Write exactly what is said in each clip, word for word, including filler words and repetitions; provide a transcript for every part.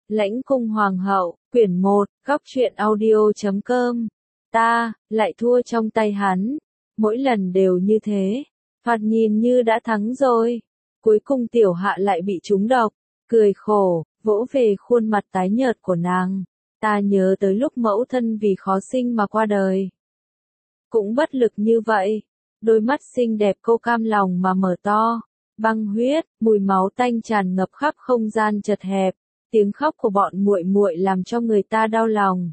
Lãnh cung hoàng hậu, quyển một, góc truyện audio chấm com. Ta, lại thua trong tay hắn. Mỗi lần đều như thế. Phạt nhìn như đã thắng rồi. Cuối cùng tiểu hạ lại bị trúng độc. Cười khổ, vỗ về khuôn mặt tái nhợt của nàng. Ta nhớ tới lúc mẫu thân vì khó sinh mà qua đời. Cũng bất lực như vậy. Đôi mắt xinh đẹp cô cam lòng mà mở to. Băng huyết, mùi máu tanh tràn ngập khắp không gian chật hẹp. Tiếng khóc của bọn muội muội làm cho người ta đau lòng.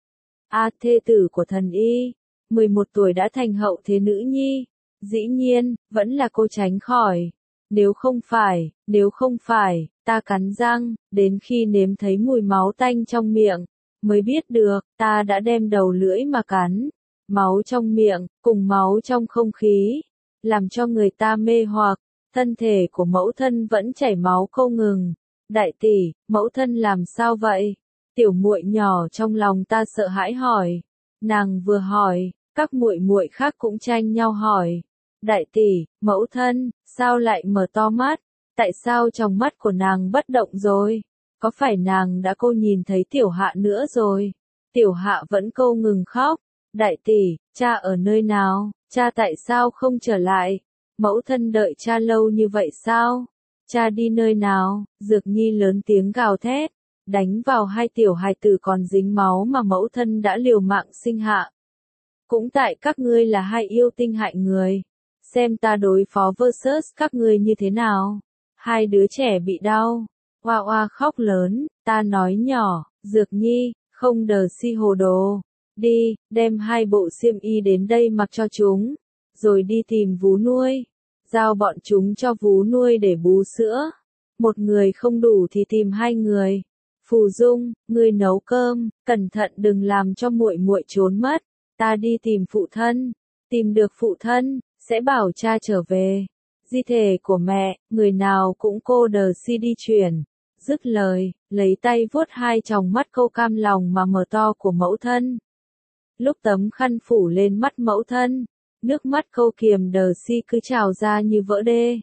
A thê tử của thần y, mười một tuổi đã thành hậu thế nữ nhi. Dĩ nhiên, vẫn là cô tránh khỏi. Nếu không phải, nếu không phải, ta cắn răng, đến khi nếm thấy mùi máu tanh trong miệng, mới biết được, ta đã đem đầu lưỡi mà cắn. Máu trong miệng, cùng máu trong không khí, làm cho người ta mê hoặc, thân thể của mẫu thân vẫn chảy máu không ngừng. Đại tỷ, mẫu thân làm sao vậy? Tiểu muội nhỏ trong lòng ta sợ hãi hỏi. Nàng vừa hỏi, các muội muội khác cũng tranh nhau hỏi. Đại tỷ, mẫu thân, sao lại mở to mắt? Tại sao trong mắt của nàng bất động rồi? Có phải nàng đã cô nhìn thấy tiểu hạ nữa rồi? Tiểu hạ vẫn câu ngừng khóc. Đại tỷ, cha ở nơi nào? Cha tại sao không trở lại? Mẫu thân đợi cha lâu như vậy sao? Cha đi nơi nào? Dược Nhi lớn tiếng gào thét, đánh vào hai tiểu hài tử còn dính máu mà mẫu thân đã liều mạng sinh hạ. Cũng tại các ngươi là hai yêu tinh hại người. Xem ta đối phó versus các ngươi như thế nào. Hai đứa trẻ bị đau. Oa oa khóc lớn, ta nói nhỏ, Dược Nhi, không đờ si hồ đồ. Đi, đem hai bộ xiêm y đến đây mặc cho chúng. Rồi đi tìm vú nuôi. Giao bọn chúng cho vú nuôi để bú sữa. Một người không đủ thì tìm hai người. Phù Dung, ngươi nấu cơm, cẩn thận đừng làm cho muội muội trốn mất. Ta đi tìm phụ thân. Tìm được phụ thân, sẽ bảo cha trở về. Di thể của mẹ, người nào cũng cô đờ si đi chuyển. Dứt lời, lấy tay vuốt hai tròng mắt câu cam lòng mà mở to của mẫu thân. Lúc tấm khăn phủ lên mắt mẫu thân, nước mắt câu kiềm đờ si cứ trào ra như vỡ đê.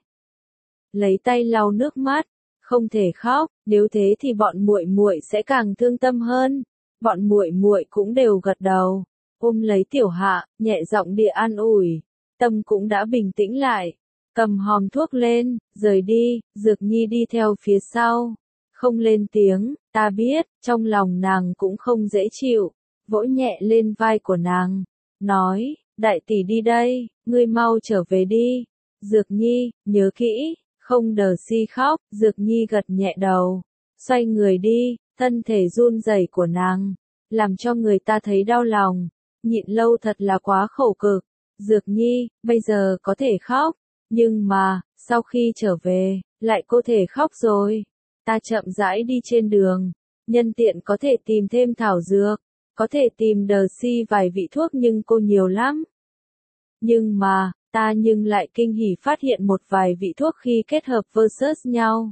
Lấy tay lau nước mắt, không thể khóc, nếu thế thì bọn muội muội sẽ càng thương tâm hơn. Bọn muội muội cũng đều gật đầu, ôm lấy tiểu hạ, nhẹ giọng địa an ủi. Tâm cũng đã bình tĩnh lại, cầm hòm thuốc lên, rời đi. Dược Nhi đi theo phía sau, không lên tiếng. Ta biết, trong lòng nàng cũng không dễ chịu, vỗ nhẹ lên vai của nàng, nói. Đại tỷ đi đây, ngươi mau trở về đi. Dược Nhi, nhớ kỹ, không đờ si khóc. Dược Nhi gật nhẹ đầu, xoay người đi. Thân thể run rẩy của nàng, làm cho người ta thấy đau lòng. Nhịn lâu thật là quá khổ cực. Dược Nhi, bây giờ có thể khóc, nhưng mà, sau khi trở về, lại có thể khóc rồi. Ta chậm rãi đi trên đường, nhân tiện có thể tìm thêm thảo dược. Có thể tìm đờ si vài vị thuốc nhưng cô nhiều lắm. Nhưng mà, ta nhưng lại kinh hỉ phát hiện một vài vị thuốc khi kết hợp versus nhau.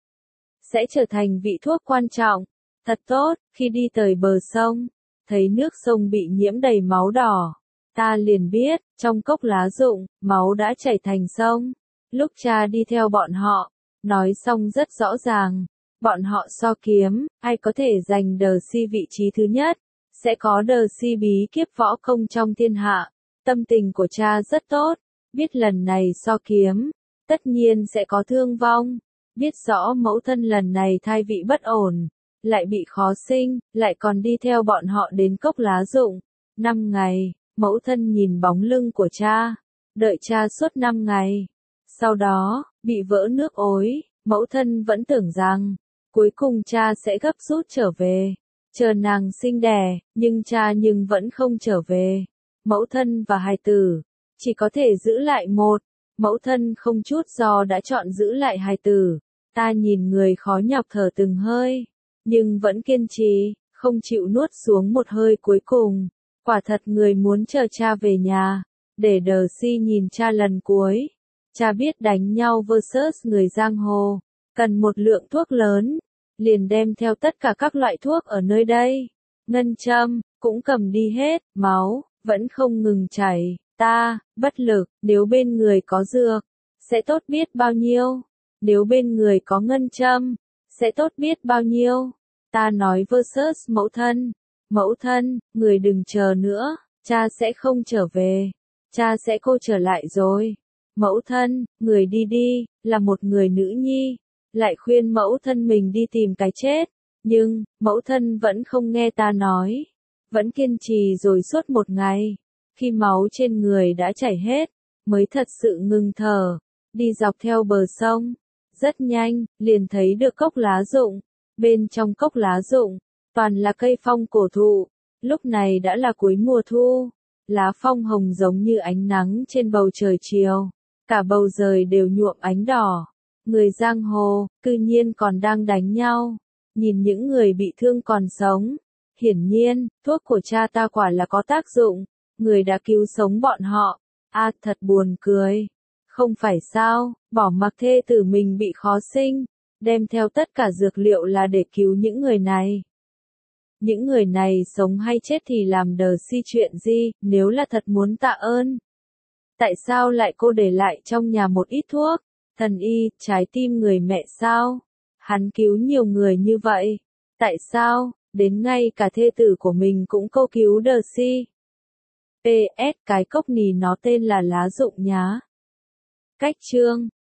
Sẽ trở thành vị thuốc quan trọng. Thật tốt, khi đi tới bờ sông, thấy nước sông bị nhiễm đầy máu đỏ. Ta liền biết, trong cốc lá rụng, máu đã chảy thành sông. Lúc cha đi theo bọn họ, nói xong rất rõ ràng. Bọn họ so kiếm, ai có thể giành đờ si vị trí thứ nhất. Sẽ có đờ si bí kíp võ công trong thiên hạ. Tâm tình của cha rất tốt. Biết lần này so kiếm, tất nhiên sẽ có thương vong. Biết rõ mẫu thân lần này thai vị bất ổn, lại bị khó sinh, lại còn đi theo bọn họ đến cốc lá rụng. Năm ngày, mẫu thân nhìn bóng lưng của cha, đợi cha suốt năm ngày. Sau đó, bị vỡ nước ối, mẫu thân vẫn tưởng rằng, cuối cùng cha sẽ gấp rút trở về. Chờ nàng sinh đẻ, nhưng cha nhưng vẫn không trở về. Mẫu thân và hài tử, chỉ có thể giữ lại một. Mẫu thân không chút do đã chọn giữ lại hài tử. Ta nhìn người khó nhọc thở từng hơi, nhưng vẫn kiên trì, không chịu nuốt xuống một hơi cuối cùng. Quả thật người muốn chờ cha về nhà, để đờ si nhìn cha lần cuối. Cha biết đánh nhau versus người giang hồ, cần một lượng thuốc lớn. Liền đem theo tất cả các loại thuốc ở nơi đây. Ngân châm, cũng cầm đi hết. Máu, vẫn không ngừng chảy. Ta, bất lực, nếu bên người có dược, sẽ tốt biết bao nhiêu. Nếu bên người có ngân châm, sẽ tốt biết bao nhiêu. Ta nói versus mẫu thân. Mẫu thân, người đừng chờ nữa, cha sẽ không trở về. Cha sẽ cô trở lại rồi. Mẫu thân, người đi đi, là một người nữ nhi. Lại khuyên mẫu thân mình đi tìm cái chết. Nhưng, mẫu thân vẫn không nghe ta nói. Vẫn kiên trì rồi suốt một ngày. Khi máu trên người đã chảy hết, mới thật sự ngừng thở. Đi dọc theo bờ sông. Rất nhanh, liền thấy được cốc lá rụng. Bên trong cốc lá rụng, toàn là cây phong cổ thụ. Lúc này đã là cuối mùa thu. Lá phong hồng giống như ánh nắng trên bầu trời chiều. Cả bầu trời đều nhuộm ánh đỏ. Người giang hồ, cư nhiên còn đang đánh nhau. Nhìn những người bị thương còn sống. Hiển nhiên, thuốc của cha ta quả là có tác dụng. Người đã cứu sống bọn họ. À, thật buồn cười. Không phải sao, bỏ mặc thê tử mình bị khó sinh. Đem theo tất cả dược liệu là để cứu những người này. Những người này sống hay chết thì làm đờ si chuyện gì, nếu là thật muốn tạ ơn. Tại sao lại cô để lại trong nhà một ít thuốc? Thần y, trái tim người mẹ sao? Hắn cứu nhiều người như vậy. Tại sao, đến ngay cả thê tử của mình cũng cô cứu đờ si? pê ét cái cốc nì nó tên là lá rụng nhá. Cách chương